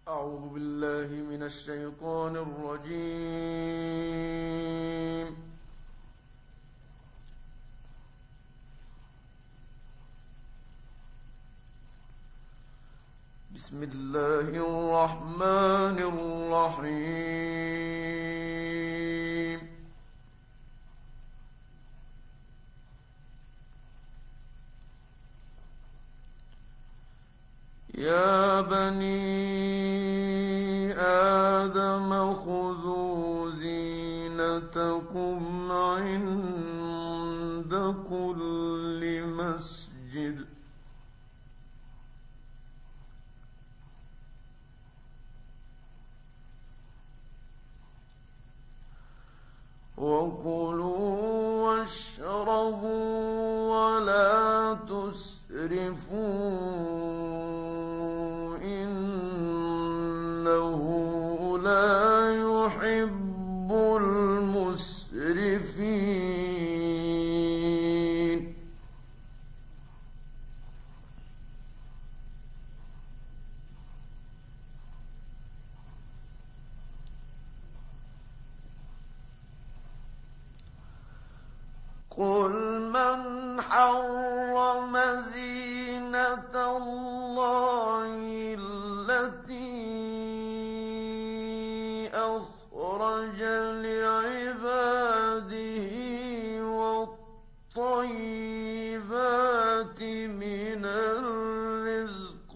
أعوذ بالله من الشيطان الرجيم. بسم الله الرحمن الرحيم. يا بني آدم خذوا زينتكم عند كل مسجد وكلوا واشربوا ولا تسرفوا إنه لا يحب المسرفين. قل من حرم زينة الله التي أخرج لعباده والطيبات من الرزق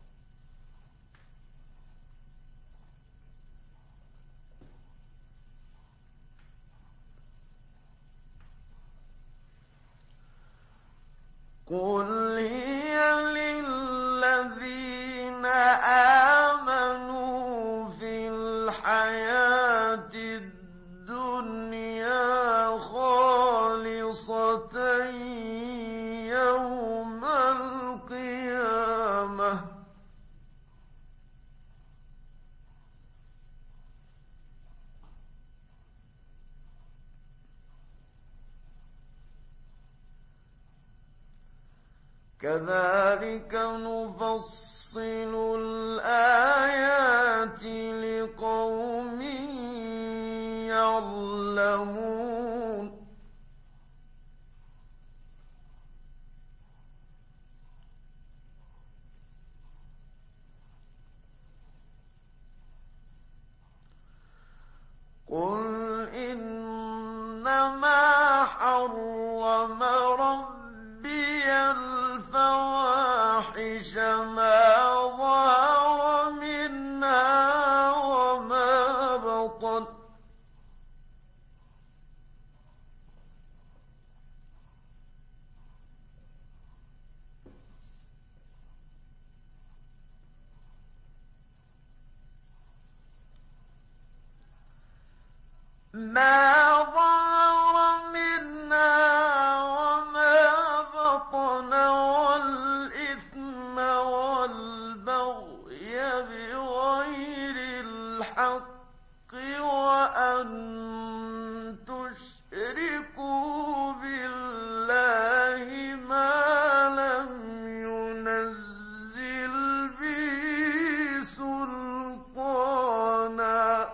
قل هي للذين آمنوا في الحياة الدنيا خالصة يوم القيامة كذلك نفصل الآيات لقوم يعلمون. قل إنما حرم ربي الفواحش ما ظهر منها وما بطن والإثم والبغي بغير الحق وأن تشركوا بالله ما لم ينزل به سلطانا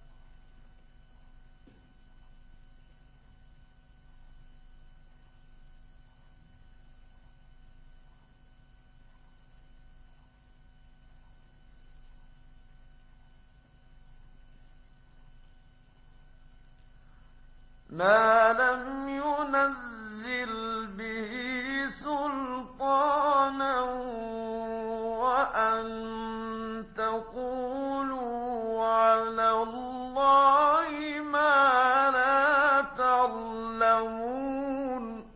وأن تقولوا على الله ما لا تعلمون.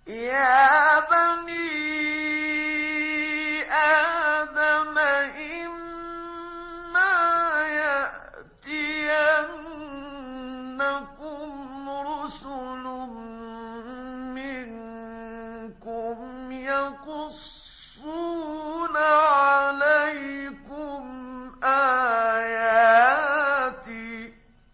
يا بني آدم إما يأتينكم رسل منكم يقصون عليكم آياتي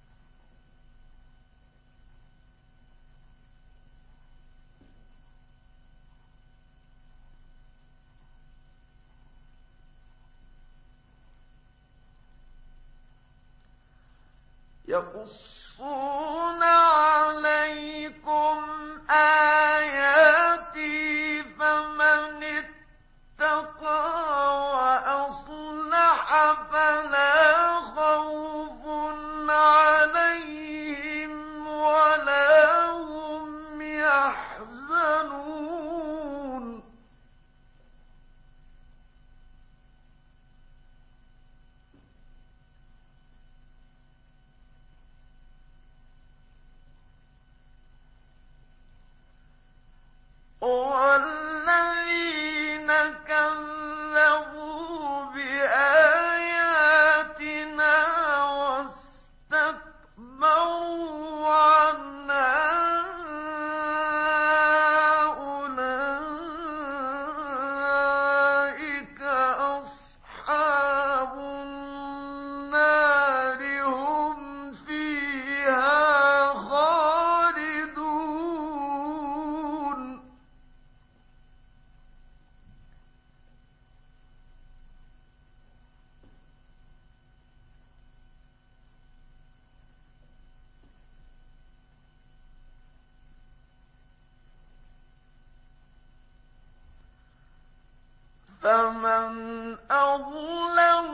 فمن اتقى وأصلح فلا خوف عليهم ولا هم يحزنون والذين كذبوا بآياتنا واستكبروا عنها أولئك أصحاب النار هم فيها خالدون فمن أظلم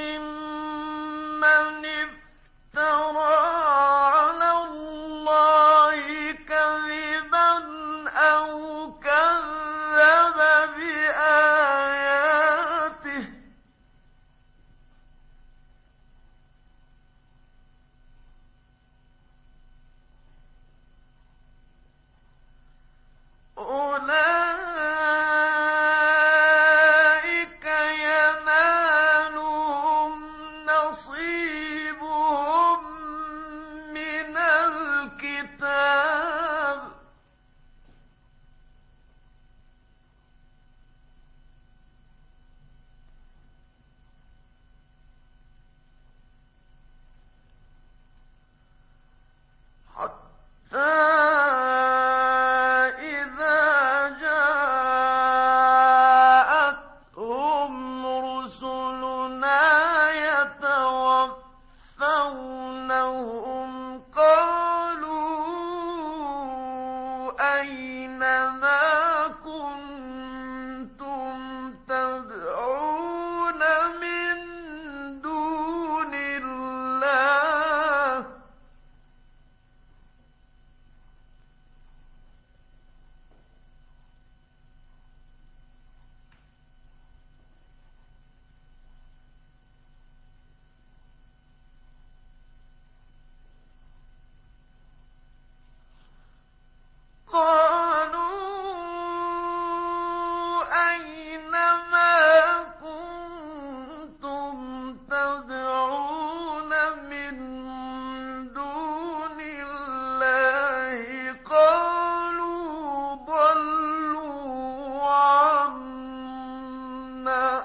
ممن افترى على الله كذبا أو كذب بآياته أولئك ينالهم نصيبهم من الكتاب حتى إذا جاءتهم رسلنا يتوفونهم قالوا أين ما كنتم تدعون من دون الله قالوا أين ما كنتم تدعون من دون الله قالوا ضلوا عنا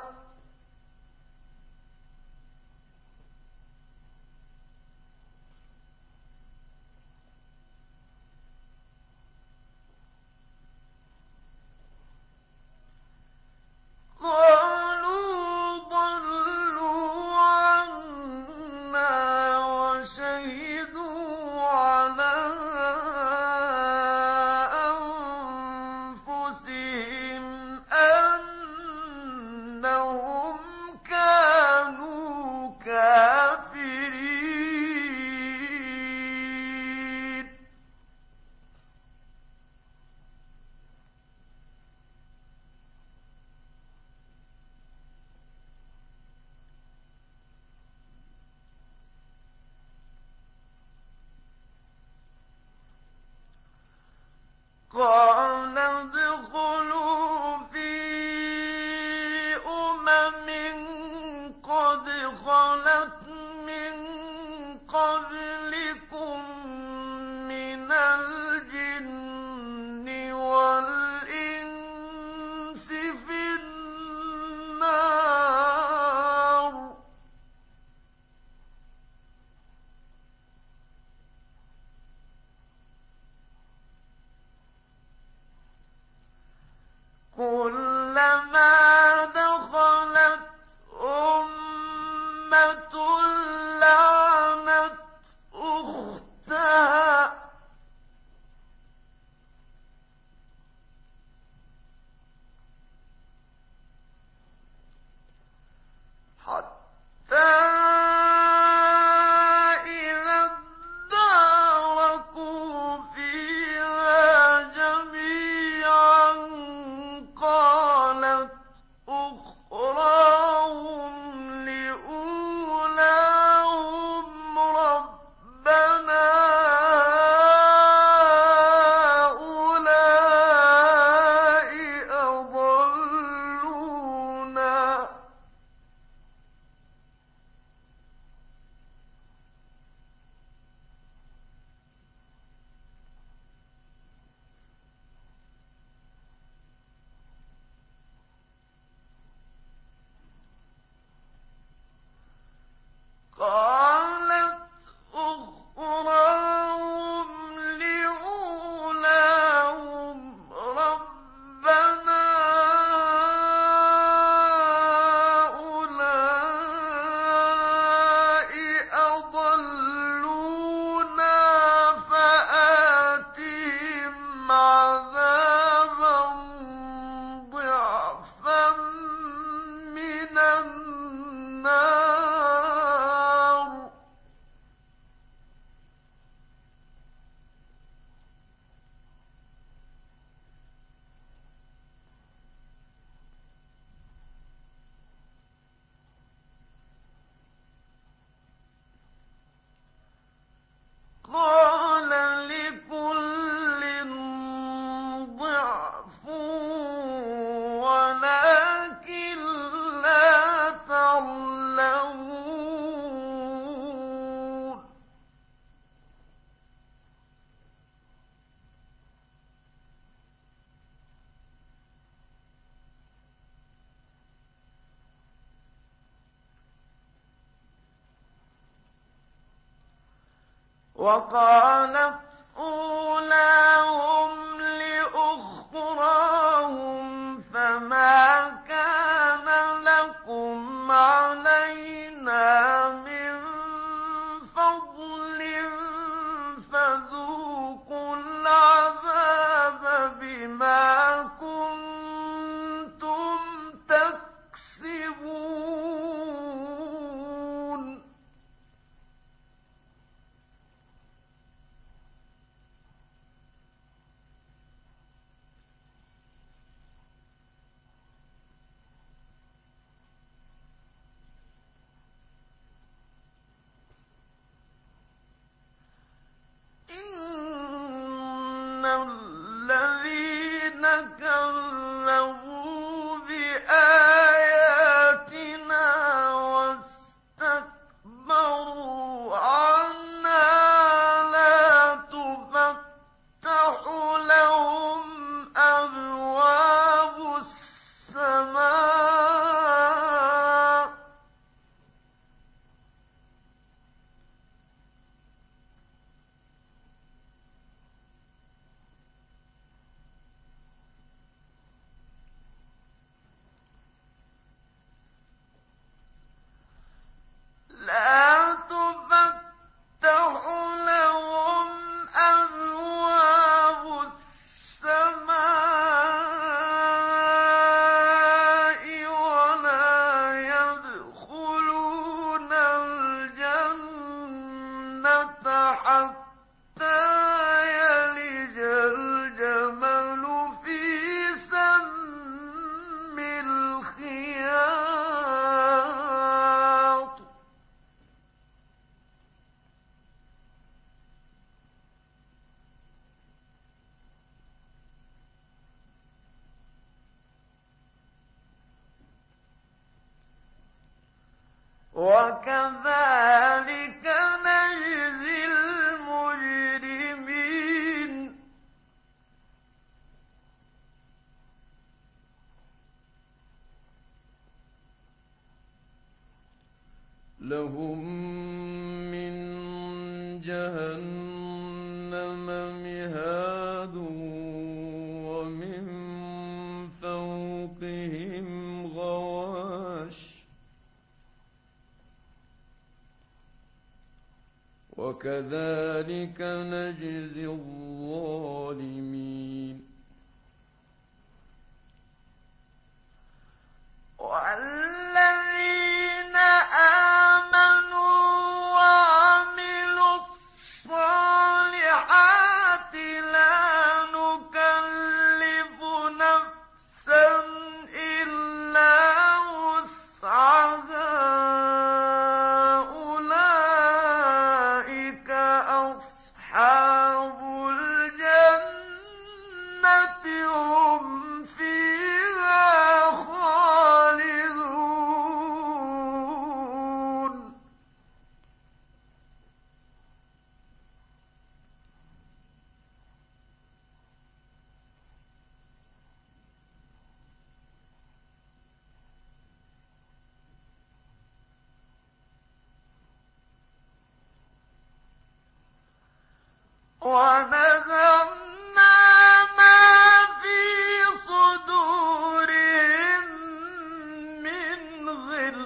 وشهدوا على أنفسهم أنهم كانوا كافرين قال كلما دخلت أمة لعنت أختها حتى إذا اداركوا فيها جميعا قالت أخراهم لأولاهم ربنا هؤلاء أضلونا قالت أخراهم لأولاهم ربنا هؤلاء أضلونا فآتهم عذابا ضعفا من النار قال لكل ضعف ولكن لا تعلمون وقالت أولاهم لأخراهم فما كان لكم علينا من فضل فذوقوا العذاب بما كنتم تكسبون إن الذين كذبوا بآياتنا واستكبروا عنها لا تفتح لهم أبواب السماء لا تفتح لهم أبواب السماء ولا يدخلون الجنة حتى يلج الجمل في سم الخياط وكذلك نجزي المجرمين لهم من جهنم مهاد ومن فوقهم وكذلك نجزي الظالمين والذين آمنوا وعملوا الصالحات لا نكلف نفسا إلا وسعها أولئك أصحاب الجنة هم فيها خالدون ونزعنا ما في صدورهم من غل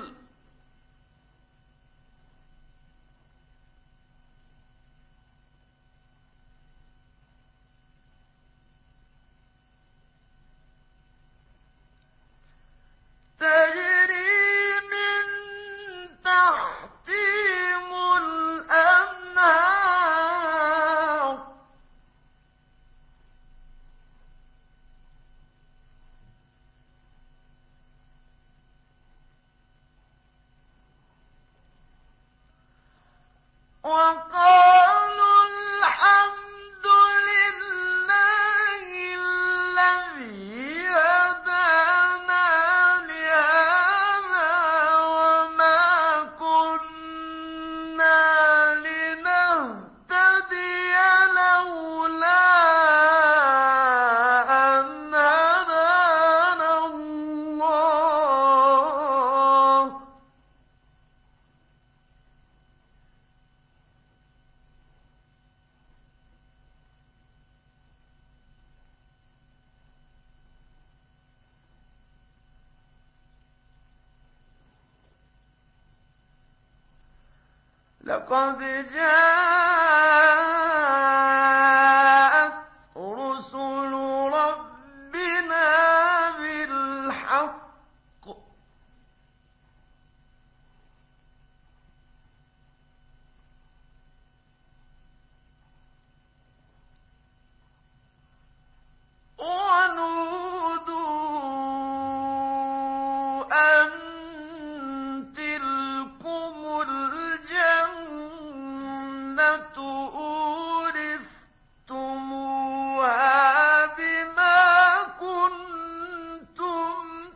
تجري من تحتهم الأنهار وقالوا الحمد لله الذي هدانا لهذا وما كنا لنهتدي لولا أن هدانا الله لقد جاءت رسل ربنا بالحق ونودوا أن تلكم الجنة أورثتموها بما كنتم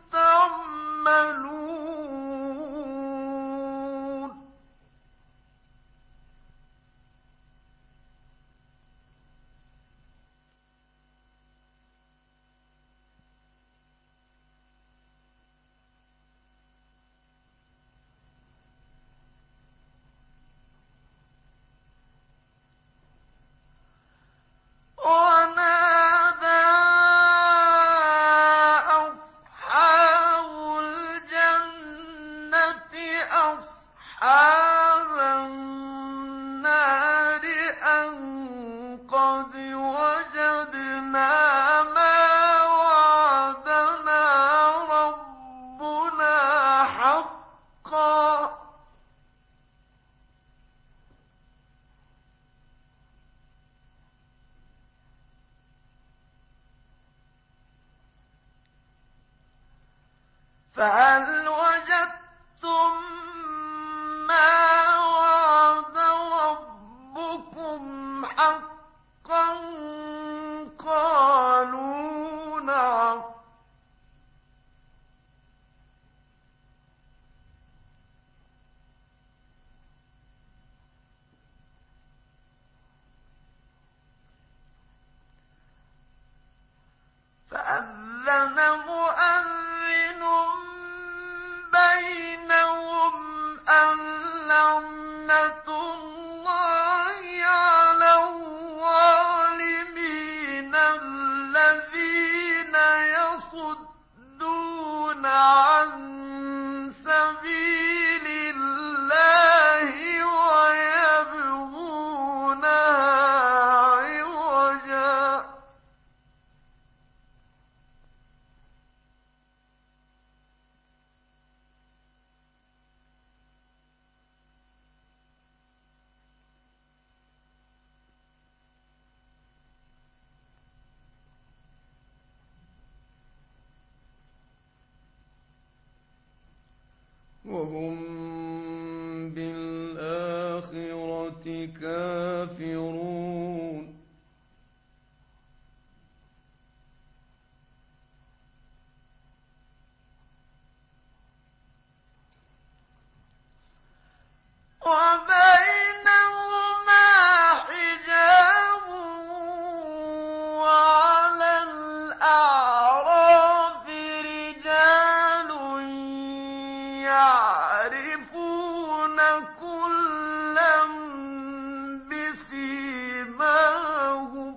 تعملون ونادى أصحاب الجنة أصحاب النار أن قد وجدنا ما وعدنا ربنا حقا فهل وجدتم ما وعد ربكم حقا قالوا نعم فأذن مؤذن بينهم أن لعنة الله على الظالمين الذين يصدون عن سبيل الله ويبغونها وهم بالآخرة كافرون وبينهما حجاب وعلى الأعراف رجال يعرفون كلا بسيماهم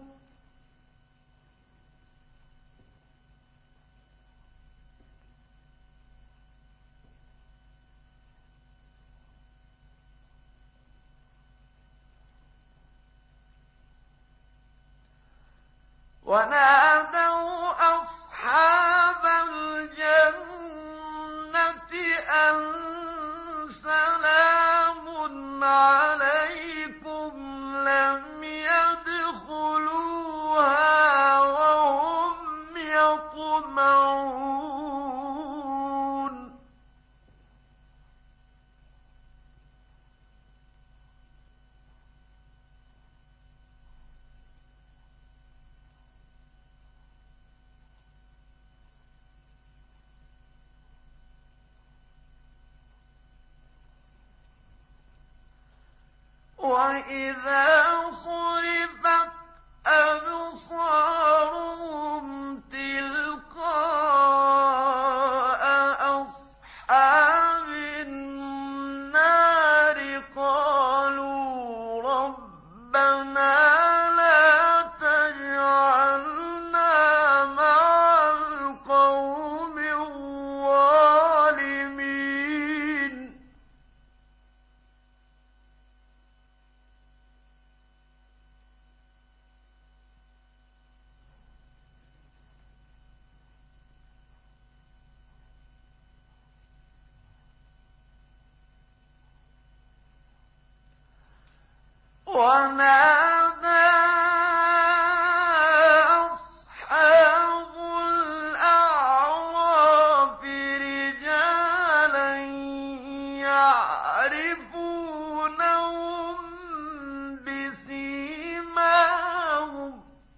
ونادوا أصحاب الجنة أن سلام عليكم لم يدخلوها وهم يطمعون وإذا صرفت أبصارهم تلقاء أصحاب النار قالوا ربنا لا تجعلنا مع القوم الظالمين ونادى أصحاب الأعراف رجالا يعرفونهم بسيماهم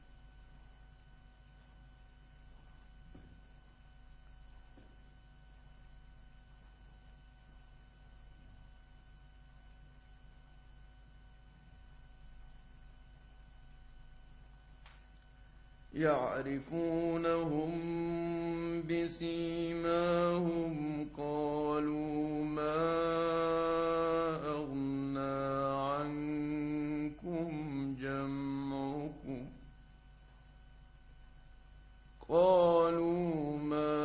قالوا ما أغنى عنكم جمعكم قالوا ما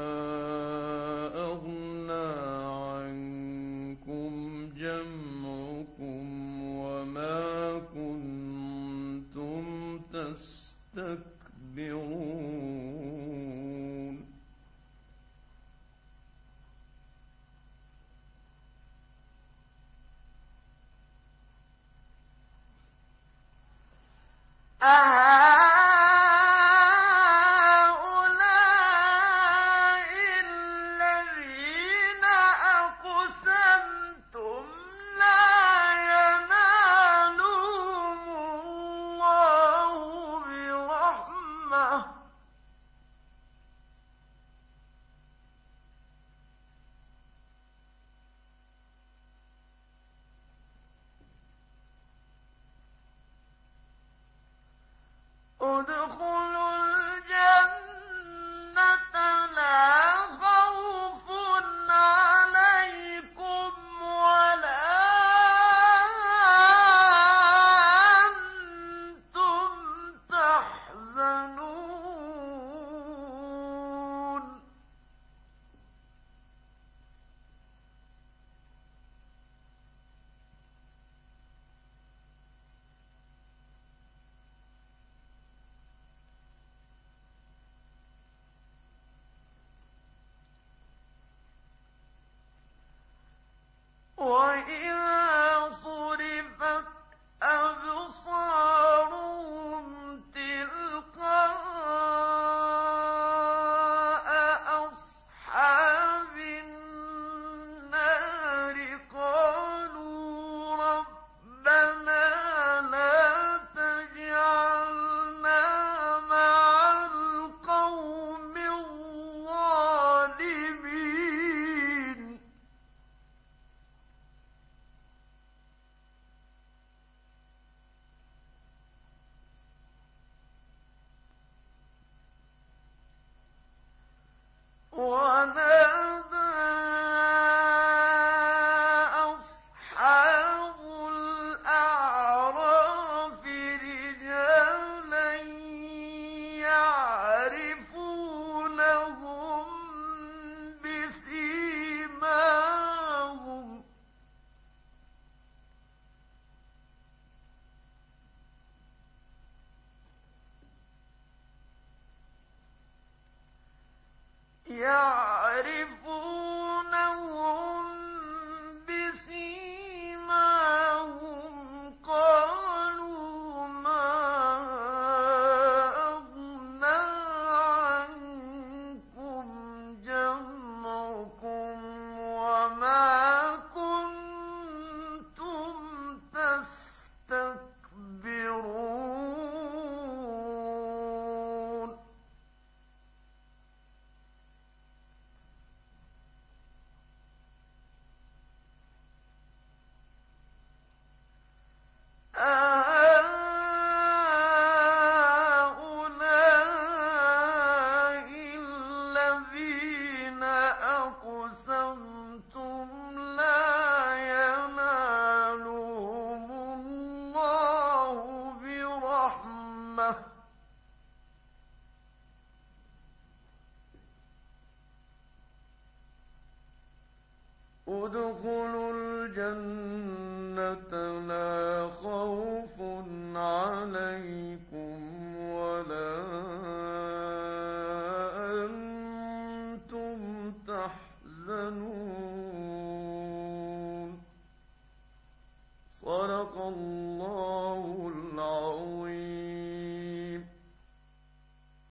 أغنى عنكم جمعكم وما كنتم تستكبرون أهؤلاء الذين أقسمتم لا ينالهم الله برحمة ادخلوا الجنة لا خوف عليكم ولا أنتم تحزنون يعرفونهم بسيماهم قالوا ما أغنى عنكم جمعكم وما كنتم تستكبرون أهؤلاء الذين أقسمتم لا ينالهم الله برحمة ادخلوا الجنة